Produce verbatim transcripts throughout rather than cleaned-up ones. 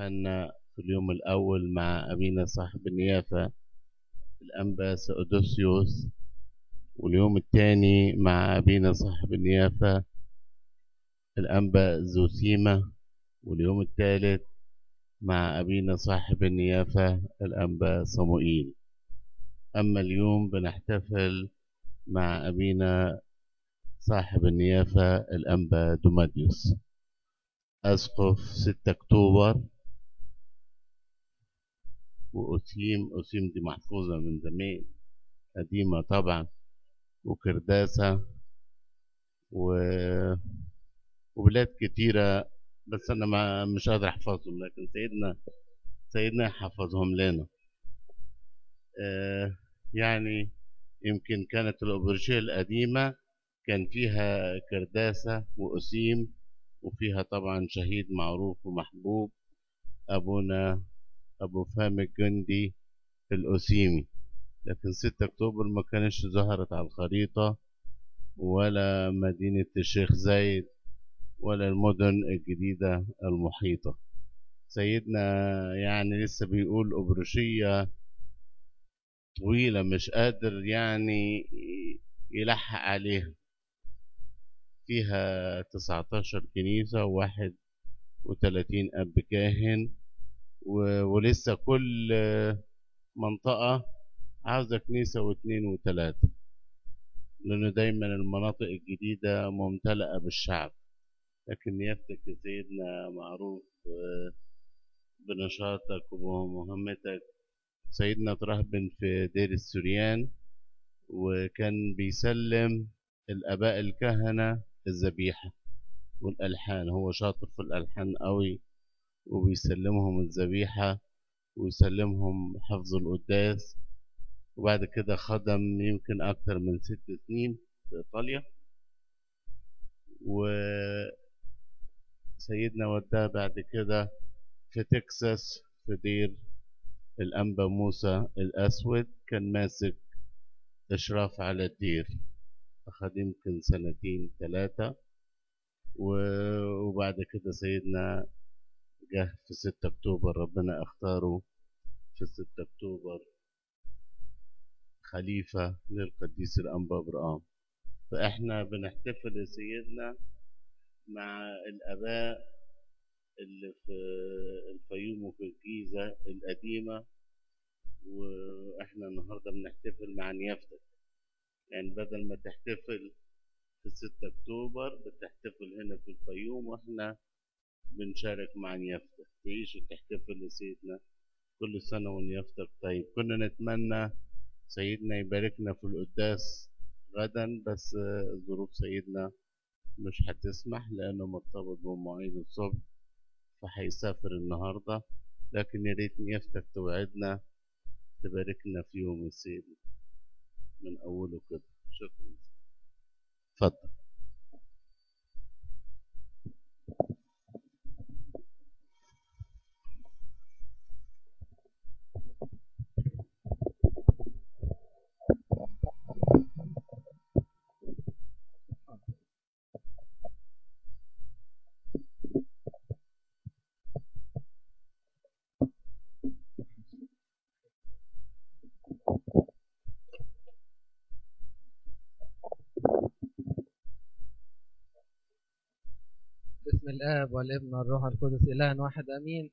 احتفلنا في اليوم الأول مع أبينا صاحب النيافة الأنبا سأودوسيوس، واليوم الثاني مع أبينا صاحب النيافة الأنبا زوسيمة، واليوم الثالث مع أبينا صاحب النيافة الأنبا صموئيل. أما اليوم بنحتفل مع أبينا صاحب النيافة الأنبا دوماديوس، أسقف ستة أكتوبر. وأسيم أسيم دي محفوظة من زمان، قديمة طبعا، وكرداسة و... وبلاد كتيرة، بس أنا ما مش قادر أحفظهم، لكن سيدنا سيدنا يحفظهم لنا. آه يعني يمكن كانت الأوبرجية القديمة كان فيها كرداسة وأسيم، وفيها طبعا شهيد معروف ومحبوب أبونا أبو فهم الجندي الأسيمي، لكن ستة أكتوبر ما كانش ظهرت على الخريطة، ولا مدينة الشيخ زايد، ولا المدن الجديدة المحيطة. سيدنا يعني لسه بيقول أبرشية طويلة مش قادر يعني يلحق عليها، فيها تسعتاشر كنيسة وواحد وتلاتين أب كاهن، ولسه كل منطقة عاوزة كنيسة واثنين وثلاثة، لأنه دايما المناطق الجديدة ممتلئة بالشعب. لكن نيافتك يا سيدنا معروف بنشاطك ومهمتك. سيدنا ترهبن في دير السوريان، وكان بيسلم الآباء الكهنة الذبيحة والألحان، هو شاطر في الألحان قوي، وبيسلمهم الذبيحة ويسلمهم حفظ القداس. وبعد كده خدم يمكن أكثر من ست سنين في إيطاليا، وسيدنا وداه بعد كده في تكساس في دير الأنبا موسى الأسود، كان ماسك إشراف على الدير، أخد يمكن سنتين ثلاثة. وبعد كده سيدنا جه في ستة أكتوبر، ربنا اختاره في ستة أكتوبر خليفة للقديس الأنبا برام. فإحنا بنحتفل يا سيدنا مع الآباء اللي في الفيوم وفي الجيزة القديمة، وإحنا النهاردة بنحتفل مع نيافتك. يعني بدل ما تحتفل في ستة أكتوبر بتحتفل هنا في الفيوم، وإحنا بنشارك مع نيافتك. تعيش وتحتفل يا سيدنا كل سنة ونيافتك طيب. كنا نتمنى سيدنا يباركنا في القداس غدا، بس ظروف سيدنا مش هتسمح لأنه مرتبط بمواعيد الصبح، فهيسافر النهاردة. لكن يا ريت نيافتك توعدنا تباركنا في يوم السيد من أوله كده. شكرا. اتفضل. بسم الآب والابن والروح القدس إله واحد أمين.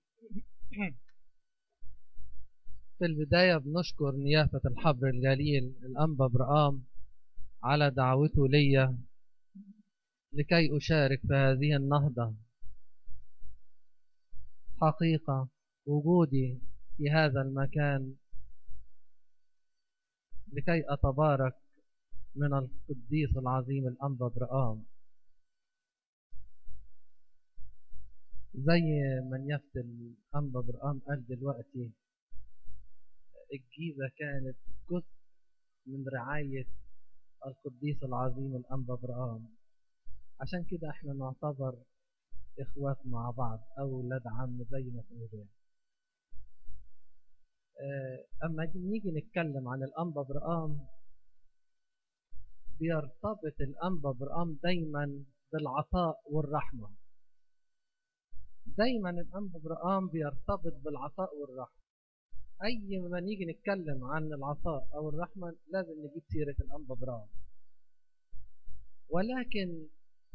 في البداية بنشكر نيافة الحبر الجليل الأنبا برام على دعوته لي لكي أشارك في هذه النهضة. حقيقة وجودي في هذا المكان لكي أتبارك من القديس العظيم الأنبا برام. زي ما نيافة الأنبا برام قال دلوقتي، الجيزة كانت جزء من رعاية القديس العظيم الأنبا برام، عشان كده احنا نعتبر إخوات مع بعض، أولاد عم زي ما تقولوا. أما نيجي نتكلم عن الأنبا برام، بيرتبط الأنبا برام دايما بالعطاء والرحمة. دايما الأنبا برقام بيرتبط بالعطاء والرحمة. أي ما نيجي نتكلم عن العطاء أو الرحمة لازم نجيب سيرة الأنبا برقام. ولكن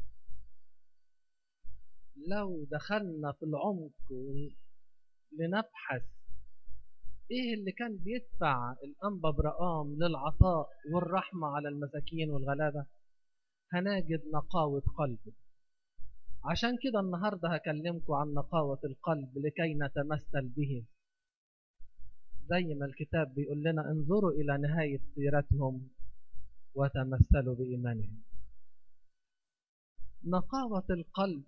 لو دخلنا في العمق لنبحث إيه اللي كان بيدفع الأنبا برقام للعطاء والرحمة على المساكين والغلابة، هنجد نقاوة قلبه. عشان كده النهاردة هكلمكم عن نقاوة القلب لكي نتمثل به، زي ما الكتاب بيقول لنا انظروا إلى نهاية سيرتهم وتمثلوا بإيمانهم. نقاوة القلب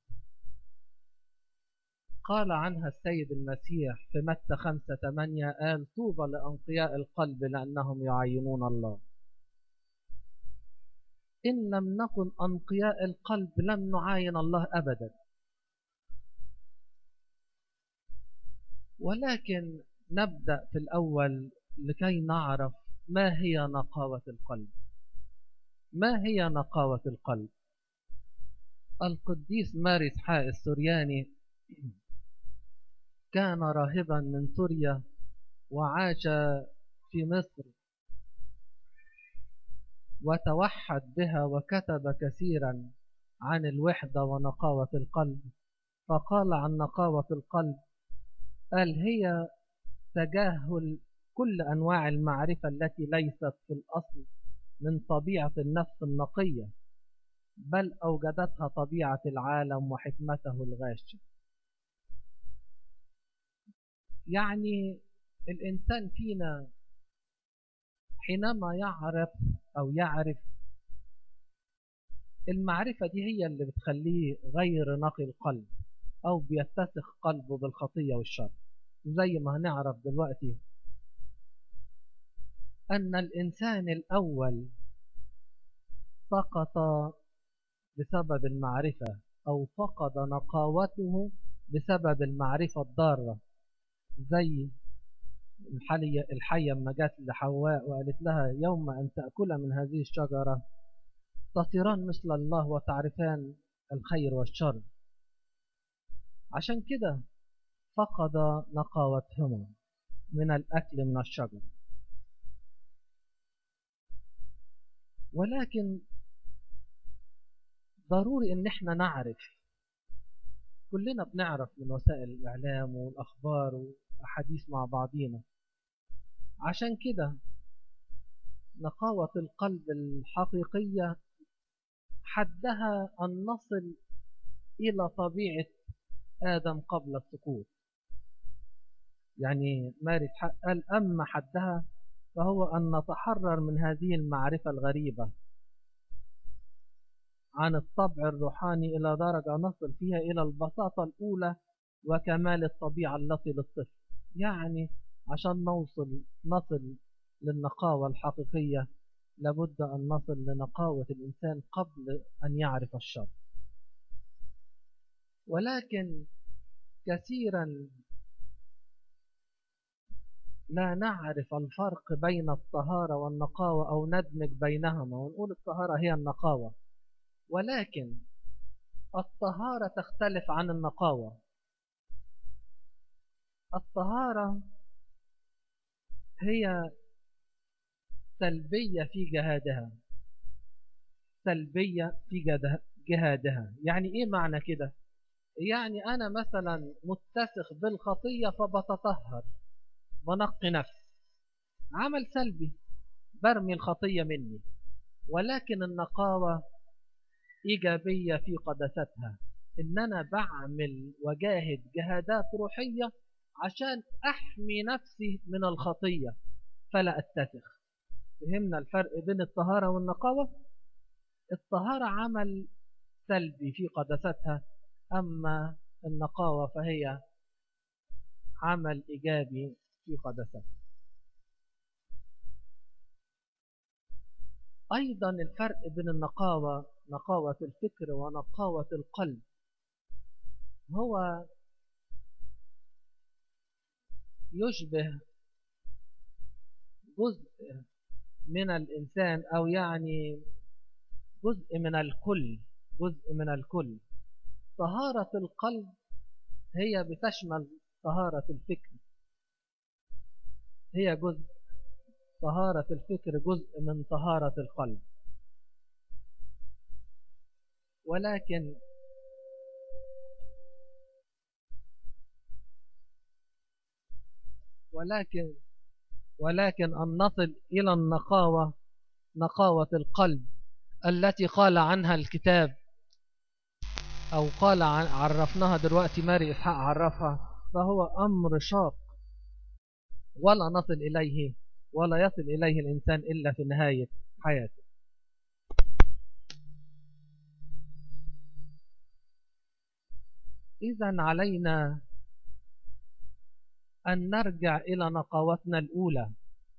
قال عنها السيد المسيح في متى خمسة ثمانية، قال طوبى لأنقياء القلب لأنهم يعينون الله. إن لم نكن أنقياء القلب لن نعاين الله أبدا. ولكن نبدأ في الأول لكي نعرف ما هي نقاوة القلب. ما هي نقاوة القلب؟ القديس ماري إسحاق السورياني كان راهبا من سوريا وعاش في مصر وتوحد بها وكتب كثيرا عن الوحدة ونقاوة القلب. فقال عن نقاوة القلب، قال هي تجاهل كل أنواع المعرفة التي ليست في الأصل من طبيعة النفس النقية، بل أوجدتها طبيعة العالم وحكمته الغاشة. يعني الإنسان فينا حينما يعرف أو يعرف المعرفة دي هي اللي بتخليه غير نقي القلب أو بيتسخ قلبه بالخطية والشر. زي ما هنعرف دلوقتي أن الإنسان الأول سقط بسبب المعرفة أو فقد نقاوته بسبب المعرفة الضارة. زي الحية لما جات لحواء وقالت لها يوم أن تأكل من هذه الشجرة تصيران مثل الله وتعرفان الخير والشر. عشان كده فقد نقاوتهما من الأكل من الشجر. ولكن ضروري ان احنا نعرف، كلنا بنعرف من وسائل الإعلام والأخبار والأحاديث مع بعضينا. عشان كده نقاوة القلب الحقيقية حدها أن نصل إلى طبيعة آدم قبل السقوط. يعني ماري إسحاق قال أما حدها فهو أن نتحرر من هذه المعرفة الغريبة عن الطبع الروحاني إلى درجة نصل فيها إلى البساطة الأولى وكمال الطبيعة التي للطفل. يعني عشان نوصل نصل للنقاوة الحقيقية لابد أن نصل لنقاوة الإنسان قبل أن يعرف الشر. ولكن كثيرا لا نعرف الفرق بين الطهارة والنقاوة أو ندمج بينهما ونقول الطهارة هي النقاوة. ولكن الطهارة تختلف عن النقاوة. الطهارة هي سلبية في جهادها، سلبية في جهادها. يعني إيه معنى كده؟ يعني أنا مثلا متسخ بالخطية فبتطهر بنقي نفسي، عمل سلبي برمي الخطية مني. ولكن النقاوة إيجابية في قداستها، إن أنا بعمل وجاهد جهادات روحية عشان أحمي نفسي من الخطية فلا أتسخ. فهمنا الفرق بين الطهارة والنقاوة؟ الطهارة عمل سلبي في قداستها، أما النقاوة فهي عمل إيجابي في قداستها. أيضا الفرق بين النقاوة، نقاوة الفكر ونقاوة القلب، هو يشبه جزء من الإنسان أو يعني جزء من الكل، جزء من الكل. طهارة القلب هي بتشمل طهارة الفكر، هي جزء، طهارة الفكر جزء من طهارة القلب. ولكن ولكن ولكن أن نصل إلى النقاوة، نقاوة القلب التي قال عنها الكتاب، أو قال عن عرفناها دلوقتي ماري إسحاق عرفها، فهو أمر شاق ولا نصل إليه ولا يصل إليه الإنسان إلا في نهاية حياته. إذن علينا أن نرجع إلى نقاوتنا الأولى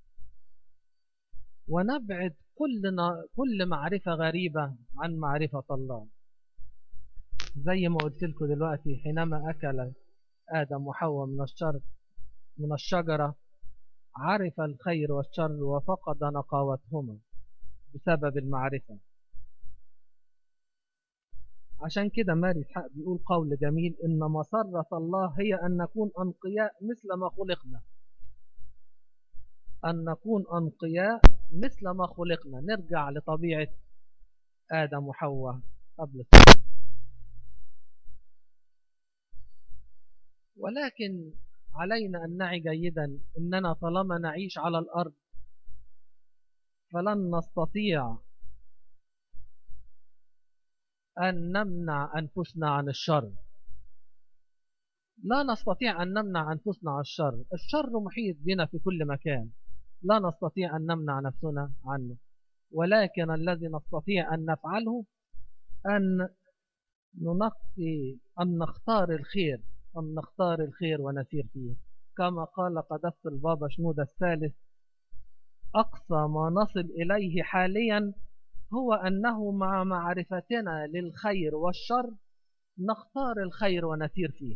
ونبعد كل كل معرفة غريبة عن معرفة الله. زي ما قلت لكم دلوقتي، حينما أكل آدم وحواء من الشر من الشجرة عرف الخير والشر وفقد نقاوتهما بسبب المعرفة. عشان كده ماري إسحاق بيقول قول جميل: إن مسرة الله هي أن نكون أنقياء مثل ما خلقنا، أن نكون أنقياء مثل ما خلقنا، نرجع لطبيعة آدم وحواء قبل السقوط. ولكن علينا أن نعي جيدا أننا طالما نعيش على الأرض فلن نستطيع أن نمنع أنفسنا عن الشر. لا نستطيع أن نمنع أنفسنا عن الشر، الشر محيط بنا في كل مكان، لا نستطيع أن نمنع نفسنا عنه. ولكن الذي نستطيع أن نفعله أن ننقي، أن نختار الخير، أن نختار الخير ونسير فيه. كما قال قداسة البابا شنودة الثالث: أقصى ما نصل إليه حاليا هو أنه مع معرفتنا للخير والشر نختار الخير ونسير فيه.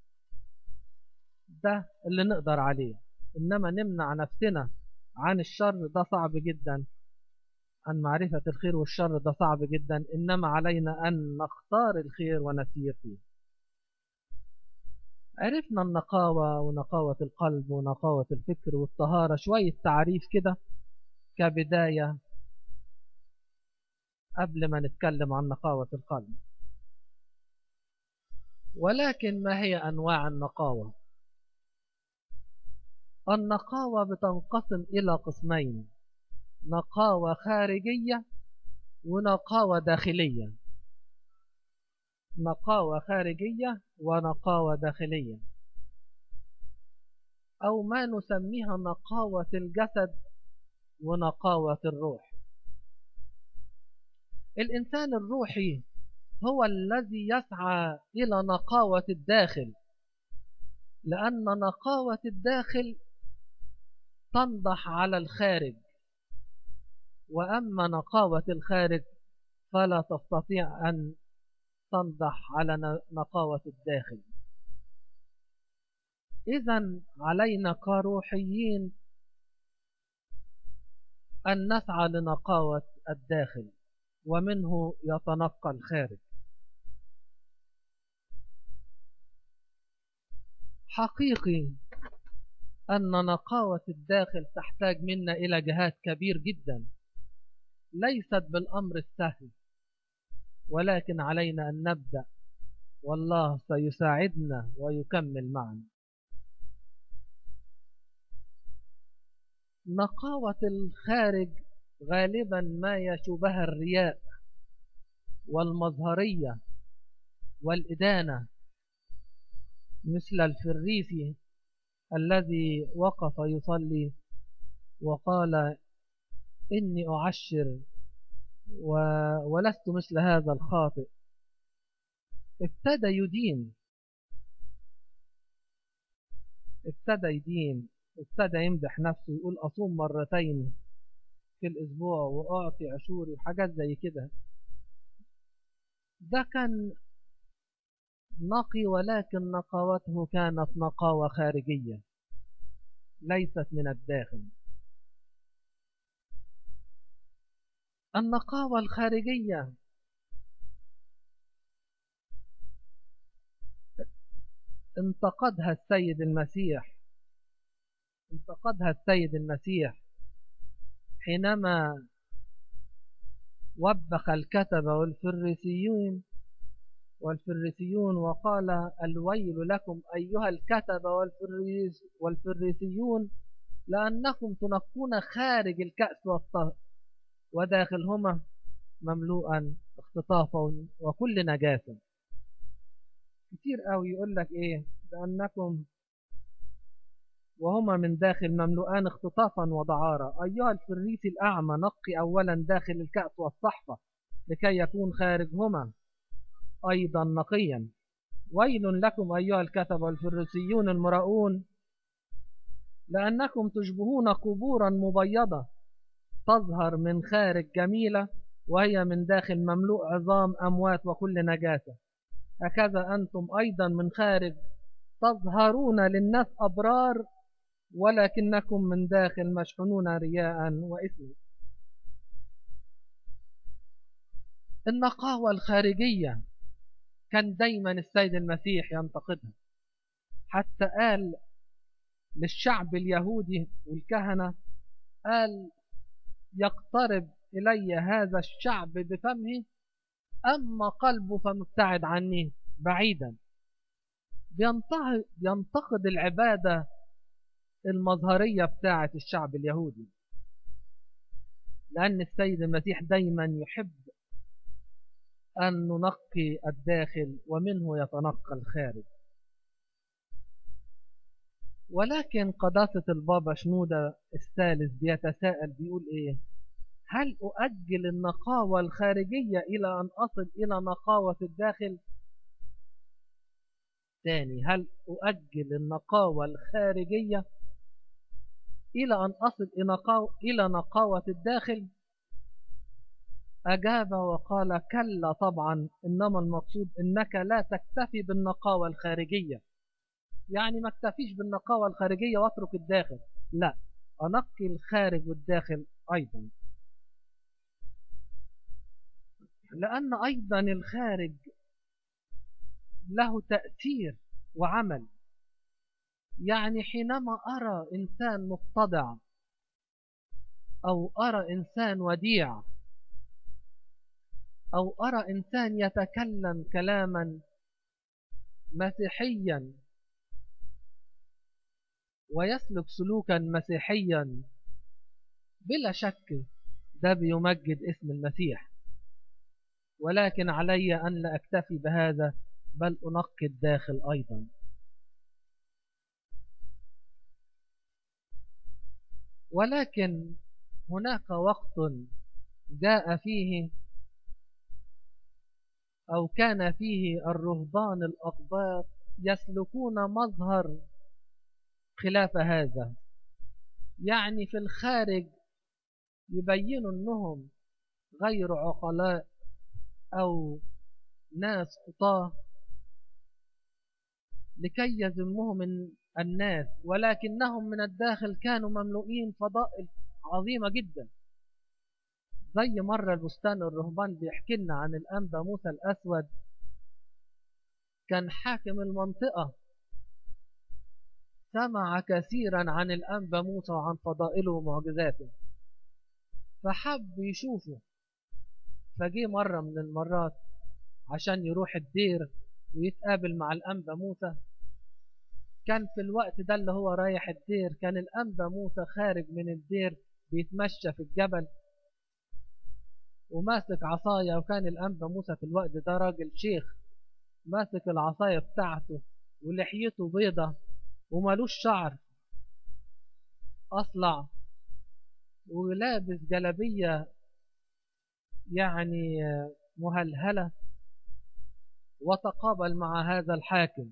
ده اللي نقدر عليه، إنما نمنع نفسنا عن الشر ده صعب جدا، عن معرفة الخير والشر ده صعب جدا، إنما علينا أن نختار الخير ونسير فيه. عرفنا النقاوة ونقاوة القلب ونقاوة الفكر والطهارة، شوية تعريف كده كبداية قبل ما نتكلم عن نقاوة القلب. ولكن ما هي أنواع النقاوة؟ النقاوة بتنقسم إلى قسمين: نقاوة خارجية ونقاوة داخلية. نقاوة خارجية ونقاوة داخلية، أو ما نسميها نقاوة الجسد ونقاوة الروح. الإنسان الروحي هو الذي يسعى إلى نقاوة الداخل، لأن نقاوة الداخل تنضح على الخارج، وأما نقاوة الخارج فلا تستطيع أن تنضح على نقاوة الداخل. إذن علينا كروحيين أن نسعى لنقاوة الداخل، ومنه يتنقى الخارج. حقيقي أن نقاوة الداخل تحتاج منا إلى جهاد كبير جدا، ليست بالأمر السهل، ولكن علينا أن نبدأ، والله سيساعدنا ويكمل معنا. نقاوة الخارج غالبا ما يشبه الرياء والمظهرية والإدانة، مثل الفريسي الذي وقف يصلي وقال: إني أعشر و... ولست مثل هذا الخاطئ. ابتدى يدين ابتدى يدين ابتدى يمدح نفسه، يقول أصوم مرتين في الأسبوع وأعطي عشوري وحاجات زي كده. ده كان نقي، ولكن نقاوته كانت نقاوة خارجية ليست من الداخل. النقاوة الخارجية، انتقدها السيد المسيح انتقدها السيد المسيح حينما وبخ الكتبة والفريسيون والفريسيون وقال: الويل لكم أيها الكتبة والفريس والفريسيون، لأنكم تنقون خارج الكأس والطهر وداخلهما مملوءا اختطافا وكل نجاسة. كتير قوي يقول لك ايه؟ لأنكم وهما من داخل مملوءان اختطافا ودعارة. أيها الفريسي الأعمى، نقي أولا داخل الكأس والصحفة لكي يكون خارجهما أيضا نقيا. ويل لكم أيها الكتبة والفريسيون المراؤون، لأنكم تشبهون قبورا مبيضة تظهر من خارج جميلة وهي من داخل مملوء عظام أموات وكل نجاسة. هكذا أنتم أيضا من خارج تظهرون للناس أبرار، ولكنكم من داخل مشحونون رياء وإثما. النقاوة الخارجية كان دايما السيد المسيح ينتقدها، حتى قال للشعب اليهودي والكهنة، قال: يقترب إلي هذا الشعب بفمه، أما قلبه فمبتعد عني بعيدا. بينتقد العبادة المظهرية بتاعة الشعب اليهودي، لأن السيد المسيح دايما يحب أن ننقي الداخل ومنه يتنقى الخارج. ولكن قداسة البابا شنودة الثالث بيتساءل، بيقول إيه؟ هل أؤجل النقاوة الخارجية إلى أن أصل إلى نقاوة الداخل؟ ثاني، هل أؤجل النقاوة الخارجية إلى أن أصل إلى نقاوة الداخل؟ أجاب وقال: كلا طبعا، إنما المقصود إنك لا تكتفي بالنقاوة الخارجية، يعني ما اكتفيش بالنقاوة الخارجية واترك الداخل، لا، أنقي الخارج والداخل أيضا، لأن أيضا الخارج له تأثير وعمل. يعني حينما أرى إنسان متضع أو أرى إنسان وديع أو أرى إنسان يتكلم كلاما مسيحيا ويسلك سلوكا مسيحيا، بلا شك ده بيمجد اسم المسيح. ولكن علي أن لا أكتفي بهذا، بل أنقي الداخل أيضا. ولكن هناك وقت جاء فيه أو كان فيه الرهبان الأقباط يسلكون مظهر خلاف هذا، يعني في الخارج يبينوا أنهم غير عقلاء أو ناس خطاة لكي يذمهم الناس، ولكنهم من الداخل كانوا مملوئين فضائل عظيمة جدا. زي مرة البستان الرهبان بيحكي لنا عن الأنبا موسى الأسود، كان حاكم المنطقة، سمع كثيرا عن الأنبا موسى وعن فضائله ومعجزاته، فحب يشوفه. فجي مرة من المرات عشان يروح الدير ويتقابل مع الأنبا موسى. كان في الوقت ده اللي هو رايح الدير كان الأنبا موسى خارج من الدير بيتمشى في الجبل وماسك عصاية، وكان الأنبا موسى في الوقت ده راجل شيخ، ماسك العصاية بتاعته ولحيته بيضة ومالوش شعر أصلع، ولابس جلبية يعني مهلهلة، وتقابل مع هذا الحاكم.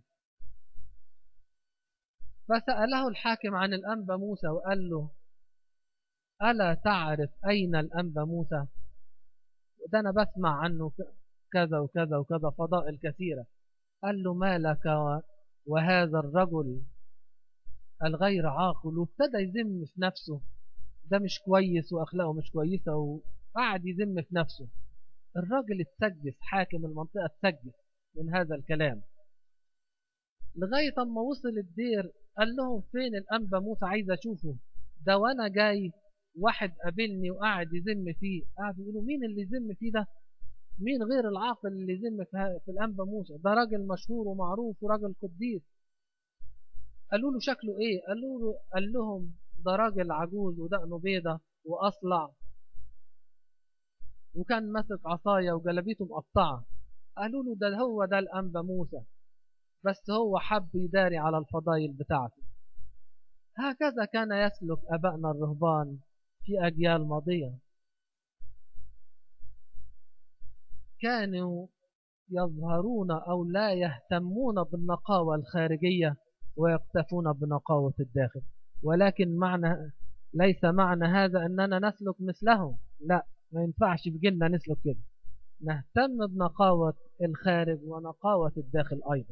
فسأله الحاكم عن الأنبا موسى وقال له: ألا تعرف أين الأنبا موسى؟ وده أنا بسمع عنه كذا وكذا وكذا فضائل كثيرة. قال له: ما لك وهذا الرجل الغير عاقل؟ وابتدى يذم في نفسه، ده مش كويس وأخلاقه مش كويسة، وقعد يذم في نفسه. الراجل اتسجس، حاكم المنطقة اتسجس من هذا الكلام، لغاية اما وصل الدير قال لهم فين الأنبا موسى، عايز أشوفه ده، وأنا جاي واحد قابلني وقاعد يذم فيه. قاعد يقولوا مين اللي يذم فيه ده؟ مين غير العاقل اللي يذم في في الأنبا موسى؟ ده راجل مشهور ومعروف وراجل قديس. قالوا له شكله ايه؟ قالوا له قال لهم ده راجل عجوز ودقنه بيضة وأصلع، وكان ماسك عصاية وجلبيته مقطعة. قالوا له ده هو ده الأنبا موسى، بس هو حب يداري على الفضائل بتاعته. هكذا كان يسلك أبائنا الرهبان في أجيال ماضية. كانوا يظهرون أو لا يهتمون بالنقاوة الخارجية ويكتفون بنقاوة الداخل، ولكن معنى ليس معنى هذا أننا نسلك مثلهم، لا، ما ينفعش بجيلنا نسلك كده. نهتم بنقاوة الخارج ونقاوة الداخل أيضا.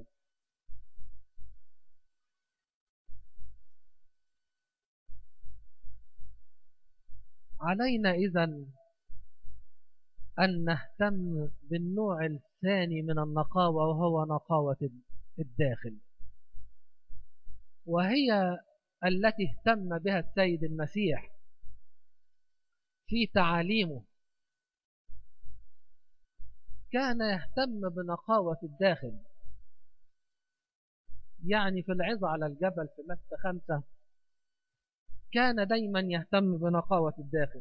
علينا إذن أن نهتم بالنوع الثاني من النقاوة، وهو نقاوة الداخل، وهي التي اهتم بها السيد المسيح في تعاليمه. كان يهتم بنقاوة الداخل، يعني في العظة على الجبل في متى خمسة كان دايما يهتم بنقاوة الداخل.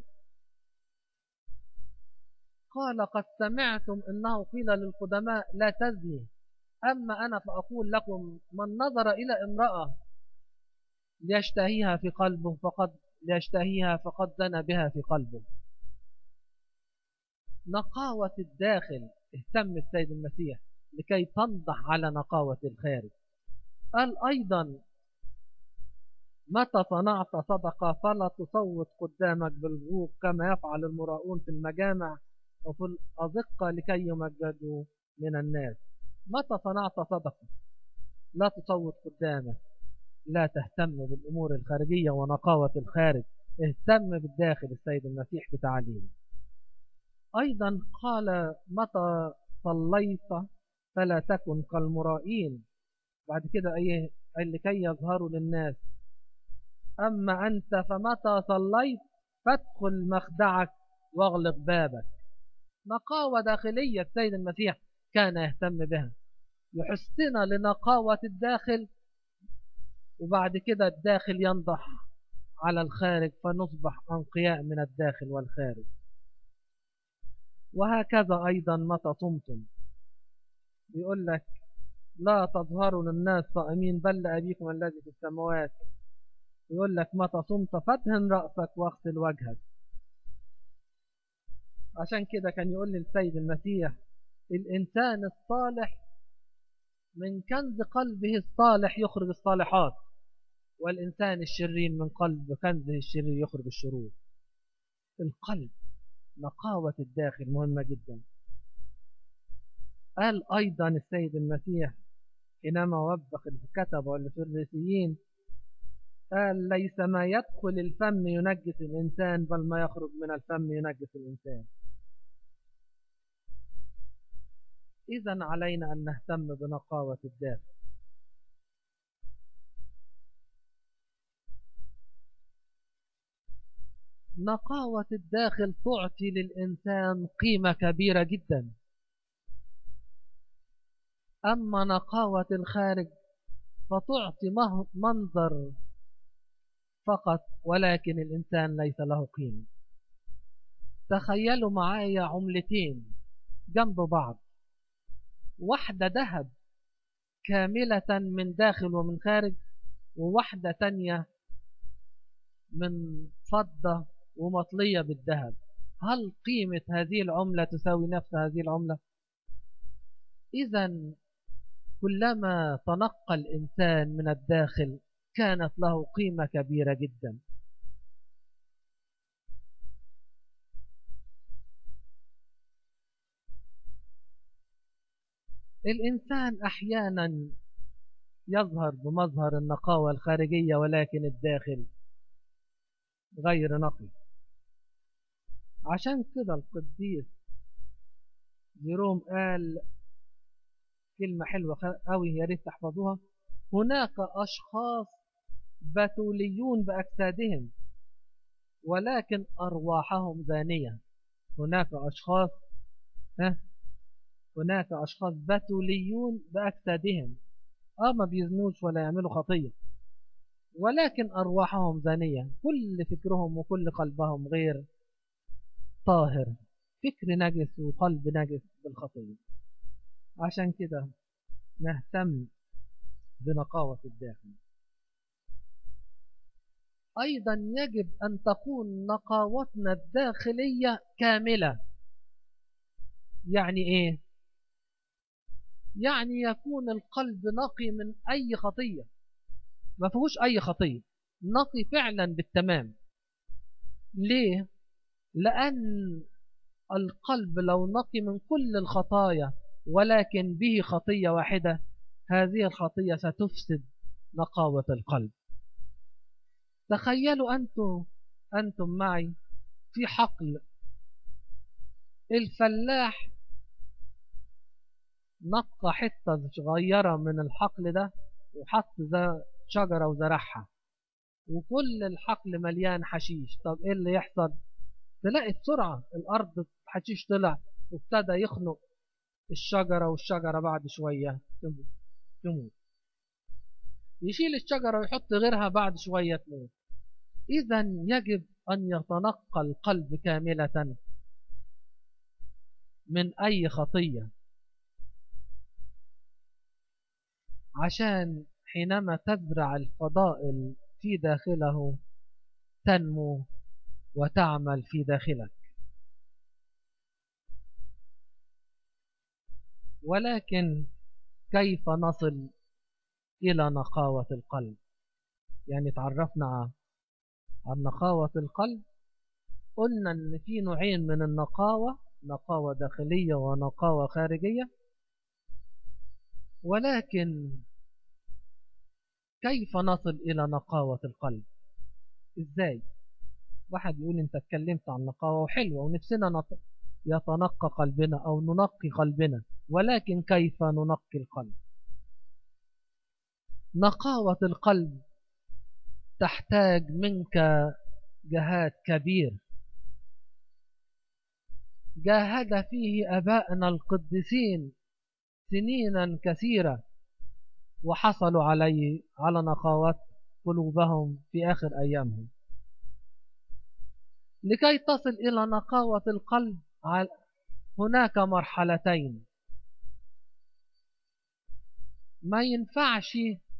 قال قد سمعتم إنه قيل للقدماء لا تزني، أما أنا فأقول لكم من نظر إلى امرأة ليشتهيها في قلبه فقد ليشتهيها فقد زنى بها في قلبه. نقاوة الداخل اهتم السيد المسيح لكي تنضح على نقاوة الخارج. قال أيضا متى صنعت صدقة فلا تصوت قدامك بالبوق كما يفعل المراؤون في المجامع وفي الأزقة لكي يمجدوا من الناس. متى صنعت صدقة لا تصوت قدامك، لا تهتم بالأمور الخارجية ونقاوة الخارج، اهتم بالداخل السيد المسيح في تعليمه. أيضا قال متى صليت فلا تكن كالمرائين، بعد كده أيه لكي يظهروا للناس، أما أنت فمتى صليت فادخل مخدعك واغلق بابك. نقاوة داخلية السيد المسيح كان يهتم بها، يحسنا لنقاوة الداخل، وبعد كده الداخل ينضح على الخارج فنصبح أنقياء من الداخل والخارج. وهكذا أيضا متى صمتم، بيقول لك لا تظهروا للناس صائمين بل لأبيكم الذي في السماوات. يقول لك متى صمت فادهن رأسك واغسل وجهك. عشان كده كان يقول لي السيد المسيح الإنسان الصالح من كنز قلبه الصالح يخرج الصالحات، والإنسان الشرير من قلب كنزه الشرير يخرج الشرور. القلب، نقاوة الداخل مهمة جدا. قال أيضا السيد المسيح حينما وبخ الكتبة والفريسيين قال ليس ما يدخل الفم ينجس الإنسان بل ما يخرج من الفم ينجس الإنسان. إذن علينا أن نهتم بنقاوة الداخل. نقاوة الداخل تعطي للإنسان قيمة كبيرة جدا، أما نقاوة الخارج فتعطي منظر فقط، ولكن الإنسان ليس له قيمة. تخيلوا معايا عملتين جنب بعض، واحدة ذهب كاملة من داخل ومن خارج، وواحدة تانية من فضة ومطلية بالذهب. هل قيمة هذه العملة تساوي نفس هذه العملة؟ إذن كلما تنقى الإنسان من الداخل كانت له قيمة كبيرة جدا. الإنسان أحيانا يظهر بمظهر النقاوة الخارجية ولكن الداخل غير نقي. عشان كده القديس جيروم قال كلمة حلوة قوي يا ريت تحفظوها. هناك أشخاص بتوليون بأجسادهم ولكن أرواحهم زانية. هناك أشخاص ها هناك أشخاص بتوليون بأجسادهم، آه ما بيزنوش ولا يعملوا خطية، ولكن أرواحهم زانية، كل فكرهم وكل قلبهم غير طاهر، فكر نجس وقلب نجس بالخطية. عشان كده نهتم بنقاوة الداخل. أيضا يجب أن تكون نقاوتنا الداخلية كاملة. يعني إيه؟ يعني يكون القلب نقي من أي خطية، ما فيهوش أي خطية، نقي فعلا بالتمام. ليه؟ لأن القلب لو نقي من كل الخطايا ولكن به خطية واحدة، هذه الخطية ستفسد نقاوة القلب. تخيلوا أنتم أنتم معي في حقل، الفلاح نقى حتة صغيرة من الحقل ده وحط شجرة وزرعها، وكل الحقل مليان حشيش. طب إيه اللي يحصل؟ تلاقي بسرعة الأرض حشيش طلع وابتدى يخنق الشجرة، والشجرة بعد شوية تموت. يشيل الشجرة ويحط غيرها، بعد شوية تموت. إذا يجب أن يتنقى القلب كاملة من أي خطية، عشان حينما تزرع الفضائل في داخله تنمو وتعمل في داخلك. ولكن كيف نصل إلى نقاوة القلب؟ يعني تعرفنا عن نقاوة القلب، قلنا أن في نوعين من النقاوة، نقاوة داخلية ونقاوة خارجية. ولكن كيف نصل إلى نقاوة القلب؟ إزاي؟ واحد يقول أنت اتكلمت عن نقاوة وحلوة ونفسنا يتنقى قلبنا أو ننقي قلبنا، ولكن كيف ننقي القلب؟ نقاوة القلب تحتاج منك جهاد كبير جاهد فيه أبائنا القديسين سنينا كثيرة، وحصلوا عليه على نقاوة قلوبهم في آخر أيامهم. لكي تصل إلى نقاوة القلب هناك مرحلتين. ما ينفعش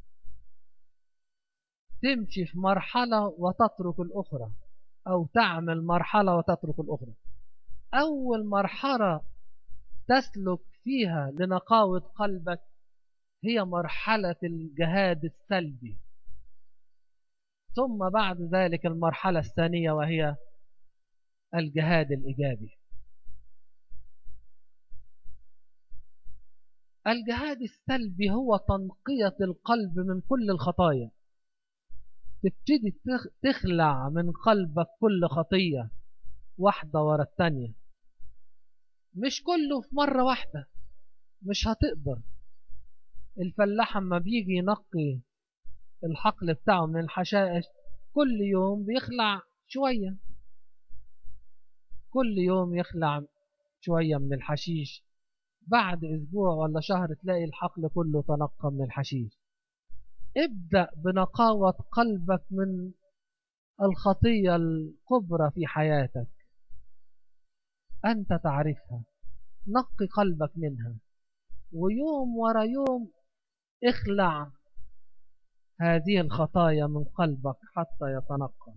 تمشي في مرحلة وتترك الأخرى، أو تعمل مرحلة وتترك الأخرى. أول مرحلة تسلك فيها لنقاوة قلبك هي مرحلة الجهاد السلبي، ثم بعد ذلك المرحلة الثانية وهي الجهاد الإيجابي. الجهاد السلبي هو تنقية القلب من كل الخطايا، تبتدي تخلع من قلبك كل خطية واحدة ورا الثانية، مش كله في مرة واحدة، مش هتقدر. الفلاح لما بيجي ينقي الحقل بتاعه من الحشائش كل يوم بيخلع شوية، كل يوم يخلع شوية من الحشيش، بعد أسبوع ولا شهر تلاقي الحقل كله تنقى من الحشيش. ابدأ بنقاوة قلبك من الخطية الكبرى في حياتك، أنت تعرفها، نقي قلبك منها، ويوم ورا يوم اخلع هذه الخطايا من قلبك حتى يتنقى.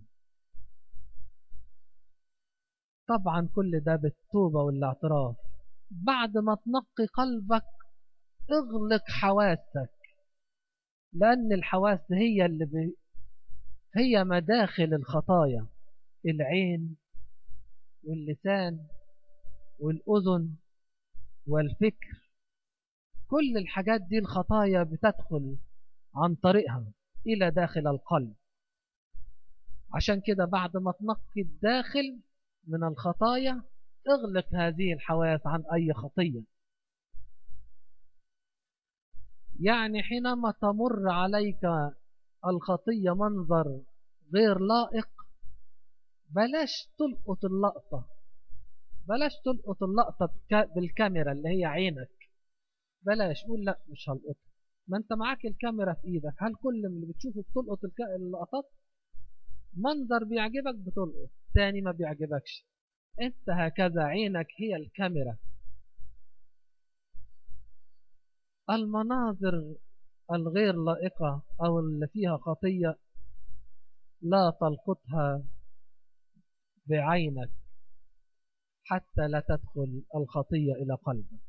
طبعا كل ده بالتوبة والاعتراف. بعد ما تنقي قلبك اغلق حواسك، لأن الحواس هي اللي ب... هي مداخل الخطايا، العين واللسان والأذن والفكر، كل الحاجات دي الخطايا بتدخل عن طريقها إلى داخل القلب. عشان كده بعد ما تنقي الداخل من الخطايا اغلق هذه الحواس عن أي خطية. يعني حينما تمر عليك الخطية منظر غير لائق، بلاش تلقط اللقطة، بلاش تلقط اللقطة بالكاميرا اللي هي عينك، بلاش قول لا مش هلقطها. ما انت معاك الكاميرا في ايدك، هل كل اللي بتشوفه بتلقط اللقطات؟ منظر بيعجبك بتلقط، تاني ما بيعجبكش. انت هكذا، عينك هي الكاميرا. المناظر الغير لائقة او اللي فيها خطية لا تلقطها بعينك حتى لا تدخل الخطية إلى قلبك.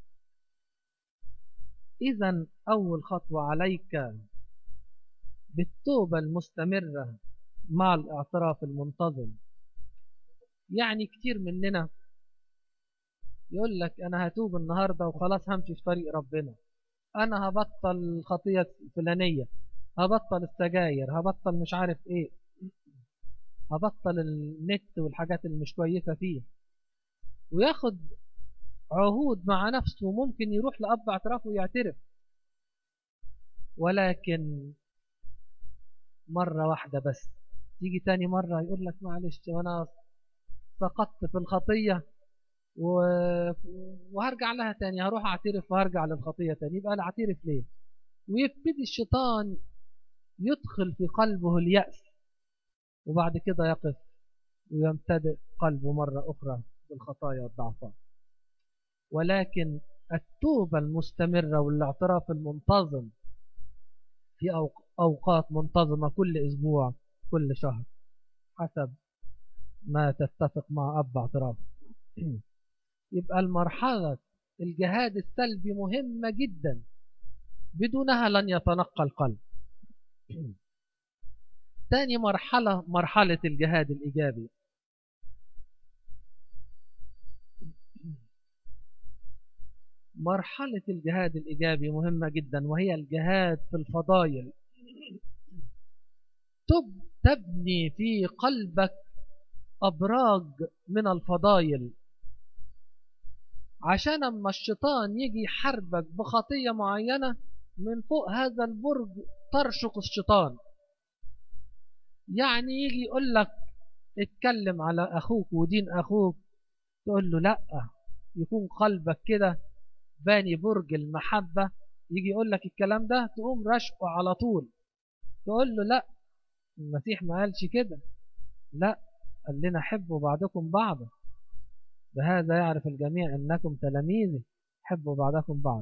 إذن أول خطوة عليك بالتوبة المستمرة مع الاعتراف المنتظم. يعني كتير مننا يقول لك أنا هتوب النهاردة وخلاص همشي في طريق ربنا، أنا هبطل الخطية الفلانية، هبطل السجاير، هبطل مش عارف إيه، هبطل النت والحاجات اللي مش كويسة فيه، وياخد عهود مع نفسه وممكن يروح لأب اعترافه ويعترف، ولكن مرة واحدة بس. تيجي تاني مرة يقول لك معلش وأنا سقطت في الخطية و... وهرجع لها تاني، هروح أعترف وهرجع للخطية تاني، يبقى أنا أعترف ليه؟ ويبتدي الشيطان يدخل في قلبه اليأس، وبعد كده يقف ويمتلئ قلبه مرة أخرى بالخطايا والضعفات. ولكن التوبة المستمرة والاعتراف المنتظم في أوقات منتظمة، كل أسبوع كل شهر حسب ما تتفق مع أب اعتراف، يبقى المرحلة الجهاد السلبي مهمة جدا، بدونها لن يتنقى القلب. ثاني مرحلة مرحلة الجهاد الإيجابي. مرحلة الجهاد الإيجابي مهمة جدا، وهي الجهاد في الفضائل. تبني في قلبك أبراج من الفضائل، عشان اما الشيطان يجي يحاربك بخطية معينة من فوق هذا البرج ترشق الشيطان. يعني يجي يقول لك اتكلم على أخوك ودين أخوك، تقول له لا، يكون قلبك كده باني برج المحبة، يجي يقول لك الكلام ده تقوم رشقه على طول، تقول له لا، المسيح ما قالش كده، لا، قال لنا حبوا بعضكم بعضا، بهذا يعرف الجميع أنكم تلاميذي، حبوا بعضكم بعض.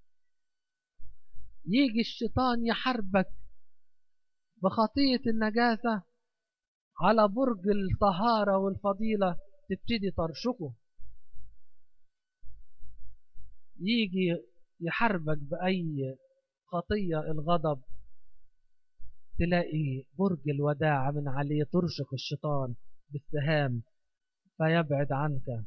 يجي الشيطان يحاربك بخطية النجاسة على برج الطهارة والفضيلة، تبتدي ترشقه. يجي يحاربك بأي خطية الغضب، تلاقي برج الوداعة من عليه ترشق الشيطان بالسهام فيبعد عنك.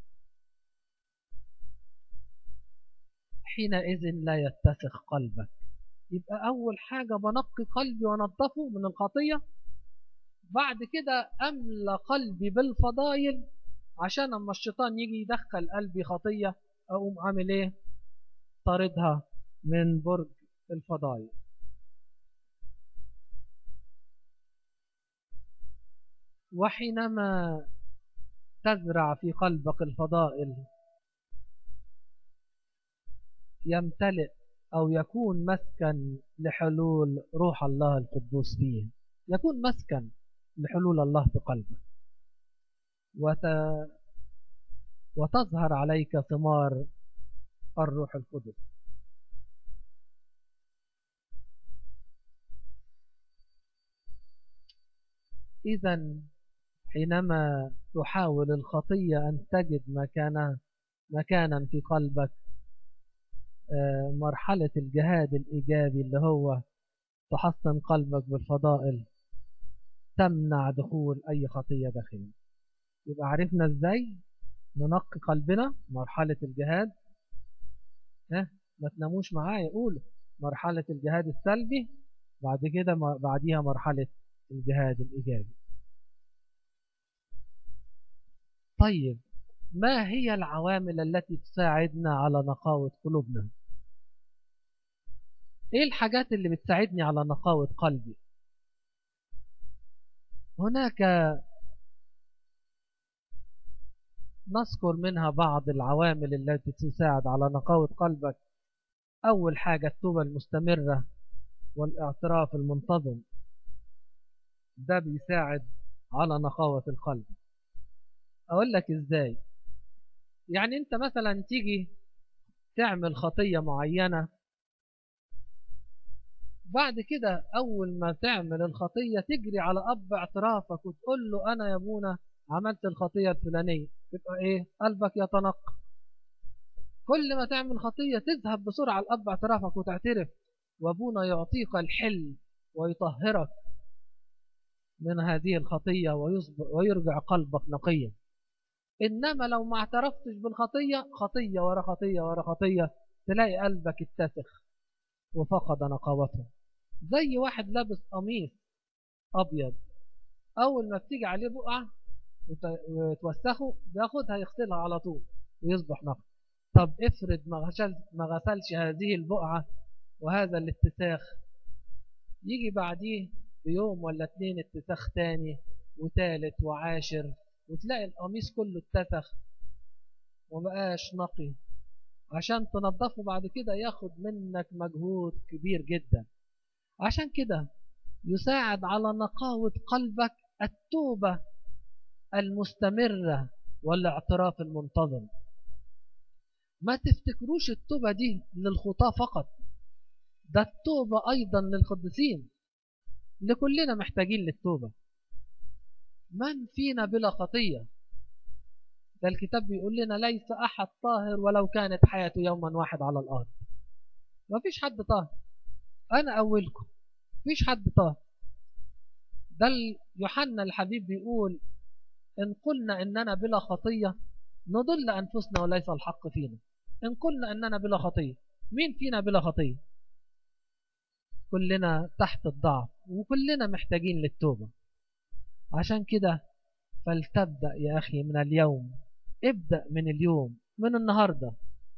حينئذ لا يتسخ قلبك. يبقى أول حاجة بنقي قلبي ونظفه من الخطية، بعد كده أملى قلبي بالفضائل، عشان اما الشيطان يجي يدخل قلبي خطية أقوم عامل إيه؟ طاردها من برج الفضائل. وحينما تزرع في قلبك الفضائل يمتلئ أو يكون مسكن لحلول روح الله القدوس فيه، يكون مسكن لحلول الله في قلبك، وت... وتظهر عليك ثمار الروح القدس. إذن حينما تحاول الخطية أن تجد مكانها مكانا في قلبك، مرحلة الجهاد الإيجابي اللي هو تحصن قلبك بالفضائل تمنع دخول أي خطية داخلنا. يبقى عرفنا إزاي ننقي قلبنا. مرحلة الجهاد، ها ما تناموش معايا، قولوا مرحلة الجهاد السلبي، بعد كده بعديها مرحلة الجهاد الإيجابي. طيب، ما هي العوامل التي تساعدنا على نقاوة قلوبنا؟ ايه الحاجات اللي بتساعدني على نقاوة قلبي؟ هناك نذكر منها بعض العوامل التي تساعد على نقاوة قلبك. أول حاجة التوبة المستمرة والاعتراف المنتظم، ده بيساعد على نقاوة القلب. أقول لك إزاي؟ يعني أنت مثلا تيجي تعمل خطية معينة، بعد كده أول ما تعمل الخطية تجري على أب اعترافك وتقول له أنا يا أبونا عملت الخطية الفلانية، تبقى إيه؟ قلبك يتنقى. كل ما تعمل خطية تذهب بسرعة لأب اعترافك وتعترف، وأبونا يعطيك الحل ويطهرك من هذه الخطية ويرجع قلبك نقيا. إنما لو ما اعترفتش بالخطية، خطية ورا خطية ورا خطية، تلاقي قلبك اتسخ وفقد نقاوته. زي واحد لابس قميص أبيض، أول ما بتيجي عليه بقعة وتوسخه بياخدها يغسلها على طول ويصبح نقي. طب افرض ما غسلش هذه البقعة وهذا الاتساخ، يجي بعديه بيوم ولا اتنين اتساخ تاني وتالت وعاشر، وتلاقي القميص كله اتسخ ومبقاش نقي. عشان تنظفه بعد كده ياخد منك مجهود كبير جدا. عشان كده يساعد على نقاوة قلبك التوبة المستمرة والاعتراف المنتظم. ما تفتكروش التوبة دي للخطاة فقط، ده التوبة أيضا للقديسين، لكلنا محتاجين للتوبة. من فينا بلا خطية؟ ده الكتاب بيقول لنا ليس أحد طاهر ولو كانت حياته يوما واحد على الأرض. ما فيش حد طاهر، أنا أولكم فيش حد طاهر. ده يوحنا الحبيب بيقول إن قلنا إننا بلا خطية نضل أنفسنا وليس الحق فينا. إن قلنا إننا بلا خطية، مين فينا بلا خطية؟ كلنا تحت الضعف وكلنا محتاجين للتوبة. عشان كده فلتبدأ يا أخي من اليوم، ابدأ من اليوم، من النهاردة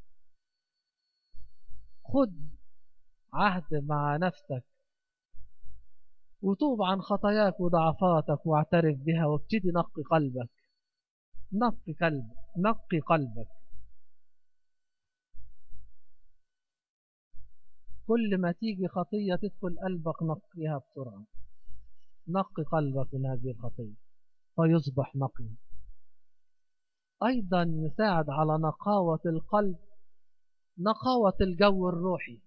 خد عهد مع نفسك وتوب عن خطاياك وضعفاتك واعترف بها، وابتدي نقي قلبك، نقي قلبك، نقي قلبك. كل ما تيجي خطية تدخل قلبك نقيها بسرعة، نقي قلبك من هذه الخطية فيصبح نقي. أيضا يساعد على نقاوة القلب نقاوة الجو الروحي.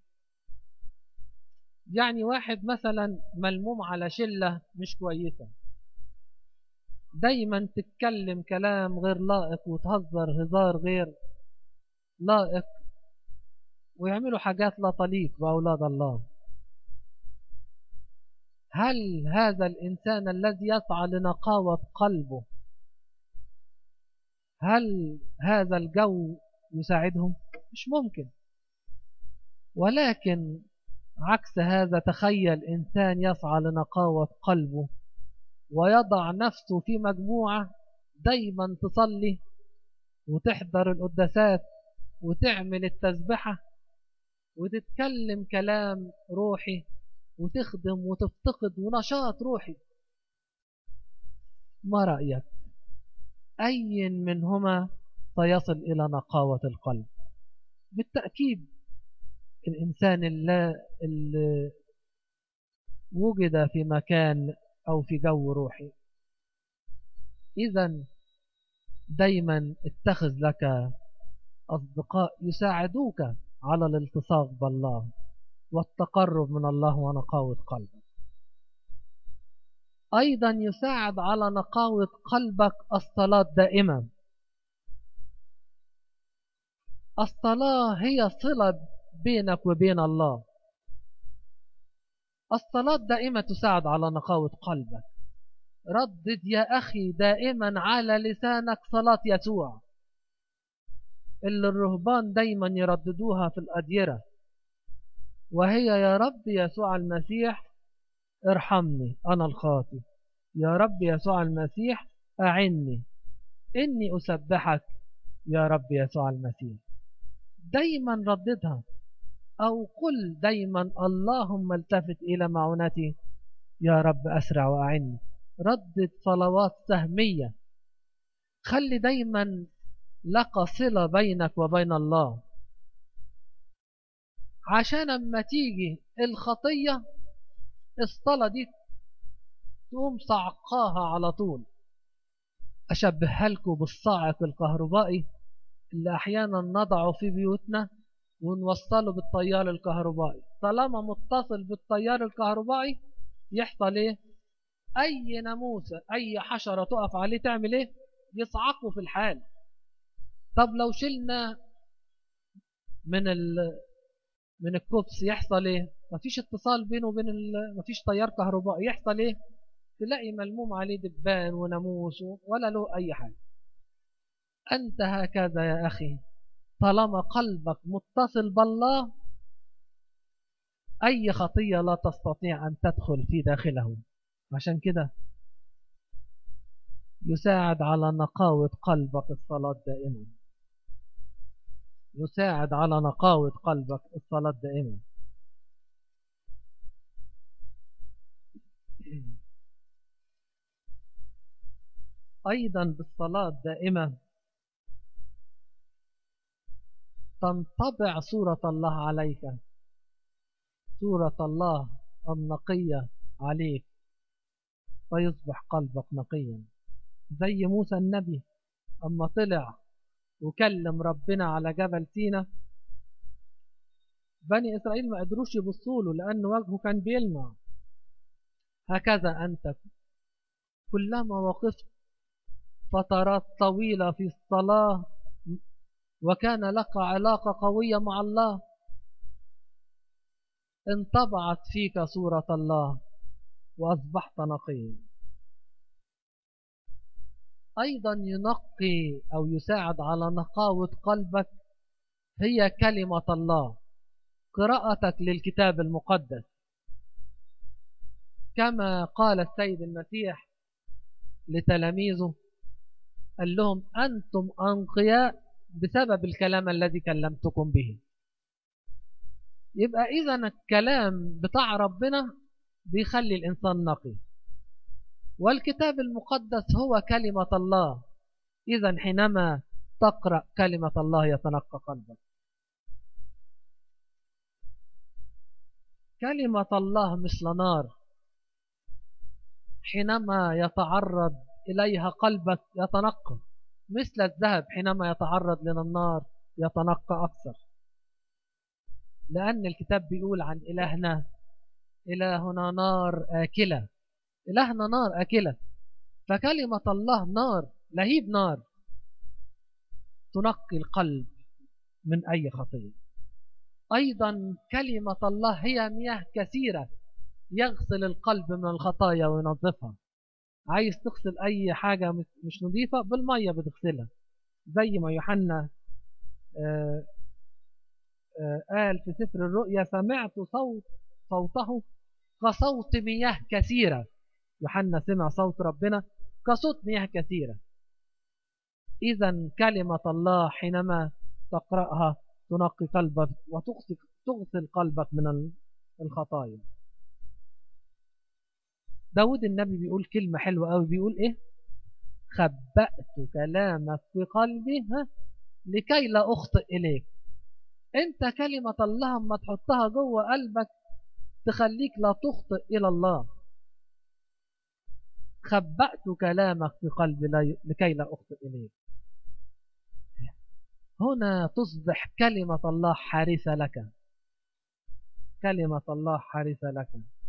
يعني واحد مثلا ملموم على شلة مش كويسة، دايما تتكلم كلام غير لائق وتهزر هزار غير لائق ويعملوا حاجات لا تليق بأولاد الله. هل هذا الإنسان الذي يسعى لنقاوة قلبه، هل هذا الجو يساعدهم؟ مش ممكن. ولكن عكس هذا، تخيل إنسان يسعى لنقاوة قلبه ويضع نفسه في مجموعة دايما تصلي وتحضر القداسات وتعمل التسبحة وتتكلم كلام روحي وتخدم وتفتقد ونشاط روحي. ما رأيك؟ أي منهما سيصل إلى نقاوة القلب؟ بالتأكيد الإنسان اللي وجد في مكان أو في جو روحي. إذن دايما اتخذ لك أصدقاء يساعدوك على الالتصاق بالله والتقرب من الله ونقاوة قلبك. أيضا يساعد على نقاوة قلبك الصلاة دائما. الصلاة هي صلة بينك وبين الله. الصلاة دائما تساعد على نقاوة قلبك. ردد يا أخي دائما على لسانك صلاة يسوع اللي الرهبان دايما يرددوها في الأديرة، وهي يا رب يسوع المسيح ارحمني أنا الخاطئ، يا رب يسوع المسيح أعني، إني أسبحك يا رب يسوع المسيح. دايما رددها. أو قل دايما اللهم التفت إلى معونتي، يا رب أسرع وأعني. ردد صلوات سهمية، خلي دايما لك صلة بينك وبين الله، عشان اما تيجي الخطية الصلاة دي تقوم صعقاها على طول. أشبهها لكم بالصاعق الكهربائي اللي أحيانا نضعه في بيوتنا ونوصله بالتيار الكهربائي. طالما متصل بالتيار الكهربائي يحصل ايه؟ أي ناموسة أي حشرة تقف عليه تعمل ايه؟ يصعقوا في الحال. طب لو شلنا من ال من الكوبس يحصل ايه؟ مفيش اتصال بينه وبين ال... مفيش تيار كهربائي، يحصل ايه؟ تلاقي ملموم عليه دبان وناموس ولا له اي حاجه. انت هكذا يا اخي، طالما قلبك متصل بالله اي خطيه لا تستطيع ان تدخل في داخله. عشان كده يساعد على نقاوه قلبك الصلاه دائما، يساعد على نقاوه قلبك الصلاه دائما. أيضا بالصلاة الدائمة تنطبع صورة الله عليك، صورة الله النقية عليك، فيصبح قلبك نقيا. زي موسى النبي أما طلع وكلم ربنا على جبل سينا، بني إسرائيل ما قدروش يبصوا له لأن وجهه كان بيلمع. هكذا أنت كلما وقفت فترات طويلة في الصلاة وكان لك علاقة قوية مع الله، انطبعت فيك صورة الله وأصبحت نقيا. أيضا ينقي أو يساعد على نقاوة قلبك هي كلمة الله، قراءتك للكتاب المقدس. كما قال السيد المسيح لتلاميذه، قال لهم أنتم أنقياء بسبب الكلام الذي كلمتكم به. يبقى إذا الكلام بتاع ربنا بيخلي الإنسان نقي، والكتاب المقدس هو كلمة الله. إذا حينما تقرأ كلمة الله يتنقى قلبك. كلمة الله مثل نار، حينما يتعرض إليها قلبك يتنقى، مثل الذهب حينما يتعرض لنا النار يتنقى أكثر. لأن الكتاب بيقول عن إلهنا إلهنا نار آكلة، إلهنا نار آكلة. فكلمة الله نار، لهيب نار تنقي القلب من أي خطية. أيضا كلمة الله هي مياه كثيرة يغسل القلب من الخطايا وينظفها. عايز تغسل أي حاجة مش نظيفة بالمية بتغسلها، زي ما يوحنا آه آه قال في سفر الرؤيا سمعت صوت صوته كصوت مياه كثيرة. يوحنا سمع صوت ربنا كصوت مياه كثيرة. إذا كلمة الله حينما تقرأها تنقي قلبك وتغسل قلبك من الخطايا. داود النبي بيقول كلمة حلوة قوي، بيقول إيه؟ خبأت كلامك في قلبي لكي لا أخطئ إليك. أنت كلمة الله ما تحطها جوه قلبك تخليك لا تخطئ إلى الله. خبأت كلامك في قلبي لكي لا أخطئ إليك. هنا تصبح كلمة الله حارسة لك، كلمة الله حارسة لك،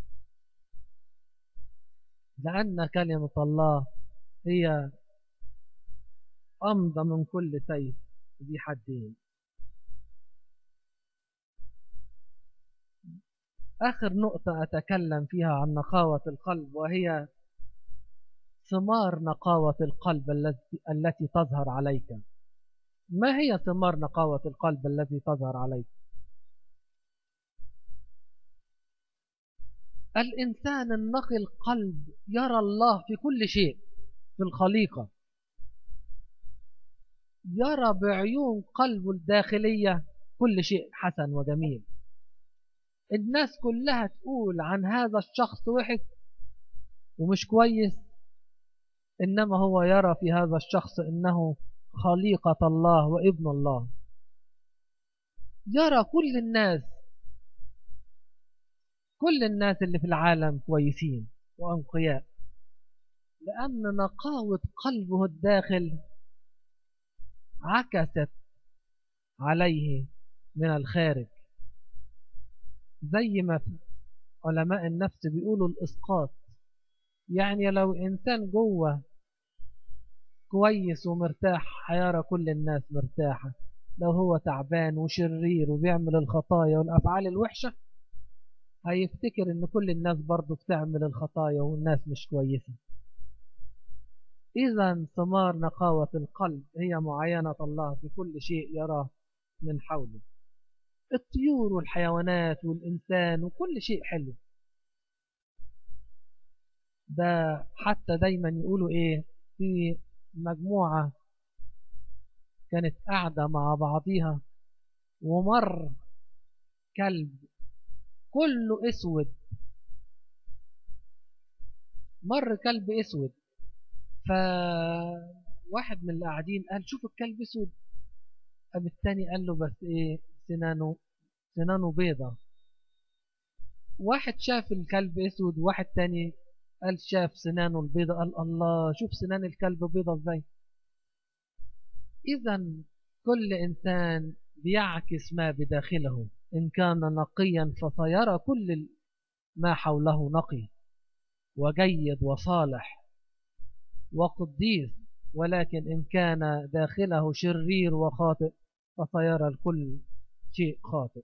لأن كلمة الله هي أمضى من كل سيف ذي حدين. آخر نقطة أتكلم فيها عن نقاوة القلب وهي ثمار نقاوة القلب التي التي تظهر عليك. ما هي ثمار نقاوة القلب التي تظهر عليك؟ الإنسان النقي القلب يرى الله في كل شيء في الخليقة، يرى بعيون قلبه الداخلية كل شيء حسن وجميل. الناس كلها تقول عن هذا الشخص وحش ومش كويس، إنما هو يرى في هذا الشخص إنه خليقة الله وابن الله. يرى كل الناس كل الناس اللي في العالم كويسين وأنقياء، لأن نقاوة قلبه الداخل عكست عليه من الخارج. زي ما علماء النفس بيقولوا الإسقاط، يعني لو إنسان جوه كويس ومرتاح هيرى كل الناس مرتاحة، لو هو تعبان وشرير وبيعمل الخطايا والأفعال الوحشة هيفتكر إن كل الناس برضو بتعمل الخطايا والناس مش كويسة. إذا ثمار نقاوة القلب هي معاينة الله في كل شيء يراه من حوله، الطيور والحيوانات والإنسان وكل شيء حلو. ده حتى دايما يقولوا إيه، في مجموعة كانت قاعدة مع بعضيها ومر كلب كله اسود، مر كلب اسود، فواحد من اللي قاعدين قال شوف الكلب اسود، قام التاني قال له بس ايه سنانه سنانه بيضة. واحد شاف الكلب اسود وواحد تاني قال شاف سنانه البيضة، قال الله شوف سنان الكلب بيضة ازاي. اذا كل انسان بيعكس ما بداخله، ان كان نقيا فسيرى كل ما حوله نقي وجيد وصالح وقديس، ولكن إن كان داخله شرير وخاطئ فسيرى الكل شيء خاطئ.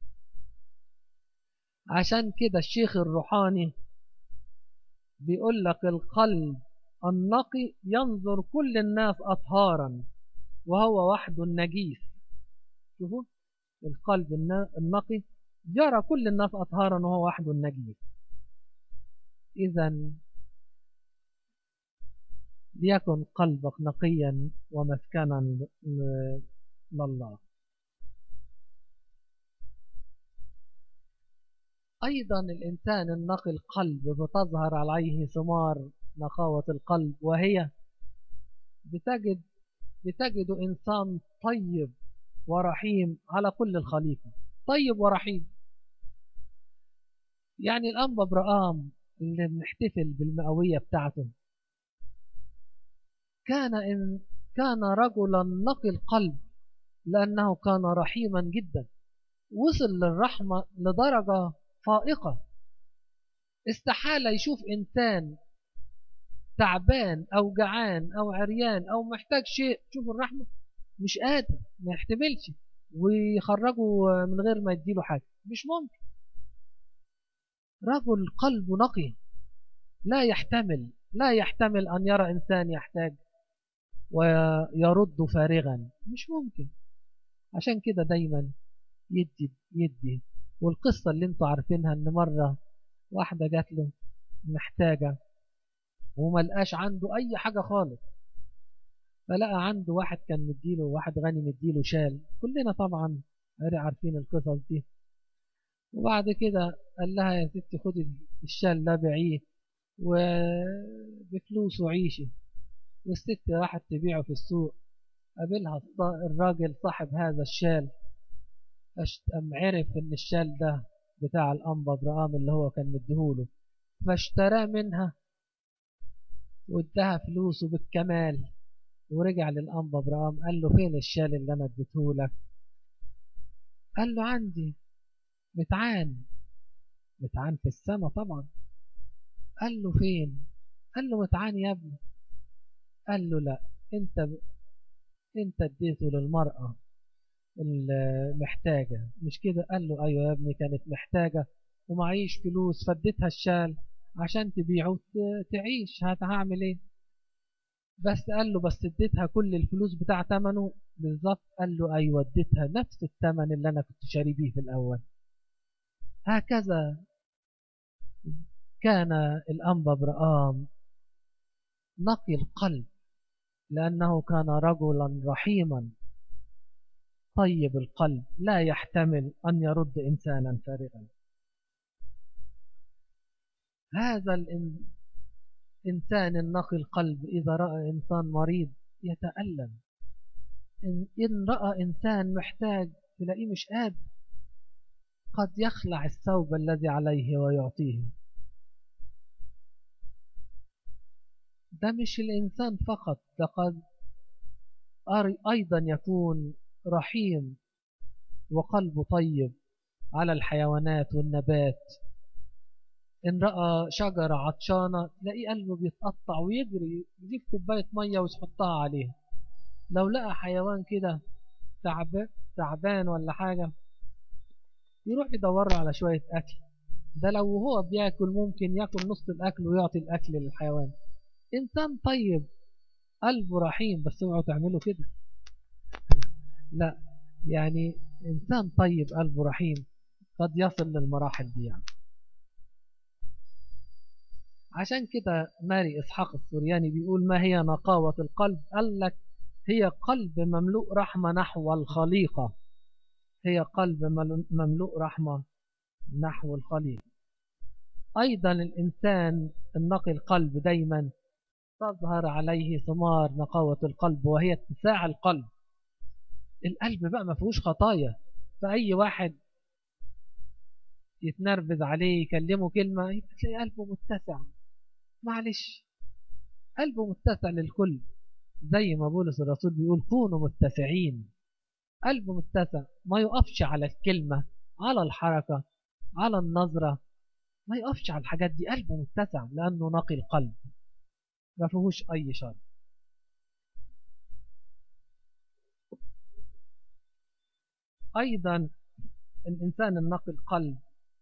عشان كده الشيخ الروحاني بيقول لك القلب النقي ينظر كل الناس أطهارا وهو وحده النجيس. شوفوا القلب النقي يرى كل الناس أطهارا وهو وحده النجيس. إذا ليكن قلبك نقيا ومسكنا لله. أيضا الإنسان النقي القلب بتظهر عليه ثمار نقاوة القلب، وهي بتجد بتجد إنسان طيب ورحيم على كل الخليقة، طيب ورحيم. يعني الأنبا برآم اللي بنحتفل بالمئوية بتاعته كان إن كان رجلا نقي القلب، لأنه كان رحيما جدا، وصل للرحمة لدرجة فائقة. استحالة يشوف إنسان تعبان أو جعان أو عريان أو محتاج شيء، شوف الرحمة مش قادر، ما يحتملش ويخرجه من غير ما يديله حاجة، مش ممكن. رجل قلبه نقي لا يحتمل لا يحتمل أن يرى إنسان يحتاج ويرد فارغا، مش ممكن. عشان كده دايما يدي يدي. والقصة اللي انتوا عارفينها ان مرة واحدة جات له محتاجة وما لقاش عنده اي حاجة خالص، فلقى عنده واحد كان مديله، واحد غني مديله شال، كلنا طبعا عارفين القصص دي. وبعد كده قال لها يا ستي خدي الشال ده بيعيه وبفلوسه عيشي. والست راحت تبيعه في السوق، قابلها الراجل صاحب هذا الشال، أم عرف ان الشال ده بتاع الأنبا برآم اللي هو كان مديهوله، فاشتراه منها وادها فلوسه بالكمال. ورجع للأنبا برآم قال له فين الشال اللي انا اديتهولك؟ قال له عندي متعان. متعان في السماء طبعا. قال له فين؟ قال له متعان يا ابني. قال له لا، انت ب... انت اديته للمرأة المحتاجة مش كده؟ قال له ايوه يا ابني كانت محتاجة ومعيش فلوس فديتها الشال عشان تبيعه تعيش، هعمل ايه؟ بس قال له بس اديتها كل الفلوس بتاع ثمنه بالظبط؟ قال له ايوه اديتها نفس الثمن اللي انا كنت شاري بيه في الاول. هكذا كان الأنبا برآم نقي القلب، لأنه كان رجلا رحيما طيب القلب لا يحتمل أن يرد إنسانا فارغا. هذا الإنسان النقي القلب إذا رأى إنسان مريض يتألم، إن, إن رأى إنسان محتاج تلاقيه مش قادر، قد يخلع الثوب الذي عليه ويعطيه. ده مش الإنسان فقط، ده قد أيضا يكون رحيم وقلبه طيب على الحيوانات والنبات. إن رأى شجرة عطشانة تلاقيه قلبه بيتقطع ويجري يجيب كوباية مية ويحطها عليها. لو لقى حيوان كده تعب تعبان ولا حاجة يروح يدور على شوية أكل. ده لو هو بياكل ممكن ياكل نص الأكل ويعطي الأكل للحيوان. إنسان طيب قلبه رحيم، بس اوعوا تعملوا كده. لا، يعني إنسان طيب قلبه رحيم قد يصل للمراحل دي يعني. عشان كده ماري إسحاق السورياني بيقول ما هي نقاوة القلب؟ قال لك هي قلب مملوء رحمة نحو الخليقة. هي قلب مملوء رحمة نحو الخليقة. أيضا الإنسان النقي القلب دايما تظهر عليه ثمار نقاوة القلب، وهي اتساع القلب. القلب بقى ما فيهوش خطايا، فأي واحد يتنرفز عليه يكلمه كلمة تلاقي قلبه متسع، معلش قلبه متسع للكل. زي ما بولس الرسول بيقول كونوا متسعين. قلبه متسع، ما يقفش على الكلمة، على الحركة، على النظرة، ما يقفش على الحاجات دي. قلبه متسع لأنه نقي القلب ما فيهوش أي شر. أيضا الإنسان النقي القلب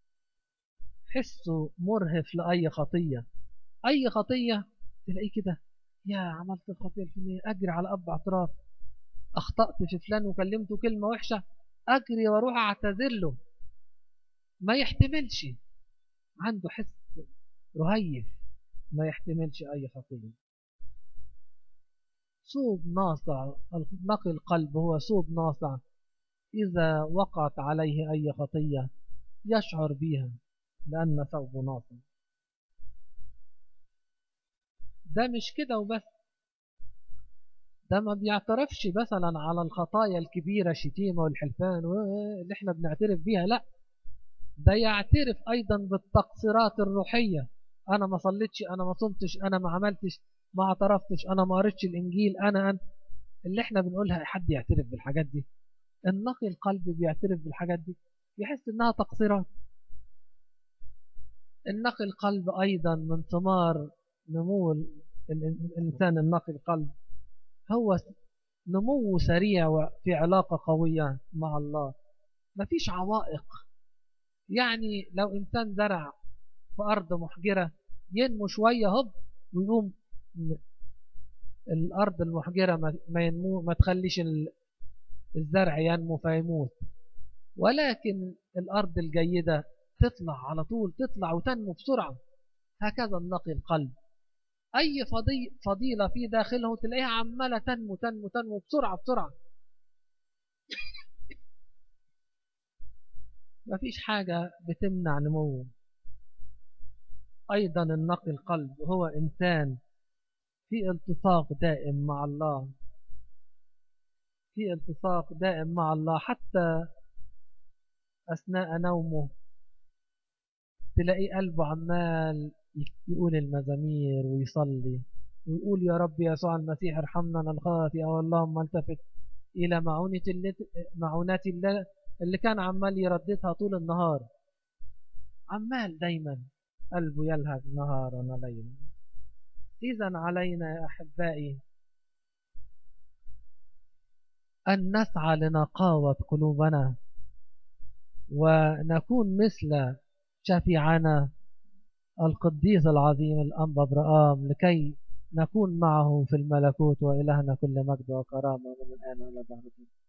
حسه مرهف لأي خطية. أي خطية تلاقيه كده، يا عملت الخطية الفلانية أجري على أب اعتراف، أخطأت في فلان وكلمته كلمة وحشة أجري وأروح أعتذر له. ما يحتملش، عنده حس رهيف، ما يحتملش أي خطية. صوب ناصع. نقي القلب هو صوب ناصع، إذا وقعت عليه أي خطية يشعر بها لأن ثوبه ناصع. ده مش كده وبس، ده ما بيعترفش مثلا على الخطايا الكبيرة الشتيمة والحلفان اللي احنا بنعترف بيها، لا، ده يعترف أيضا بالتقصيرات الروحية. أنا ما صليتش، أنا ما صمتش، أنا ما عملتش، ما اعترفتش، أنا ما قريتش الإنجيل، أنا أنا اللي احنا بنقولها. حد يعترف بالحاجات دي؟ النقي القلب بيعترف بالحاجات دي، يحس إنها تقصيرات. النقي القلب أيضا من ثمار نمو الإنسان النقي القلب هو نمو سريع وفي علاقة قوية مع الله، مفيش عوائق. يعني لو إنسان زرع في أرض محجرة ينمو شوية هب ويقوم الأرض المحجرة ما ينمو، ما تخليش الزرع ينمو فيموت. ولكن الأرض الجيدة تطلع على طول، تطلع وتنمو بسرعة. هكذا النقي القلب، أي فضيلة في داخله تلاقيها عمالة تنمو تنمو تنمو بسرعة بسرعة. ما فيش حاجة بتمنع نموه. أيضا النقي القلب هو إنسان في التصاق دائم مع الله، في التصاق دائم مع الله. حتى أثناء نومه تلاقي قلبه عمال يقول المزامير ويصلي ويقول يا رب يسوع المسيح ارحمنا أنا الخاطئ، اللهم التفت إلى معوناتي اللي كان عمال يرددها طول النهار. عمال دايما قلبه يلهج نهارا وليلا. إذا علينا يا أحبائي أن نسعى لنقاوة قلوبنا ونكون مثل شفيعنا القديس العظيم الأنبا برآم، لكي نكون معه في الملكوت، وإلهنا كل مجد وكرامة من الآن وإلى الأبد.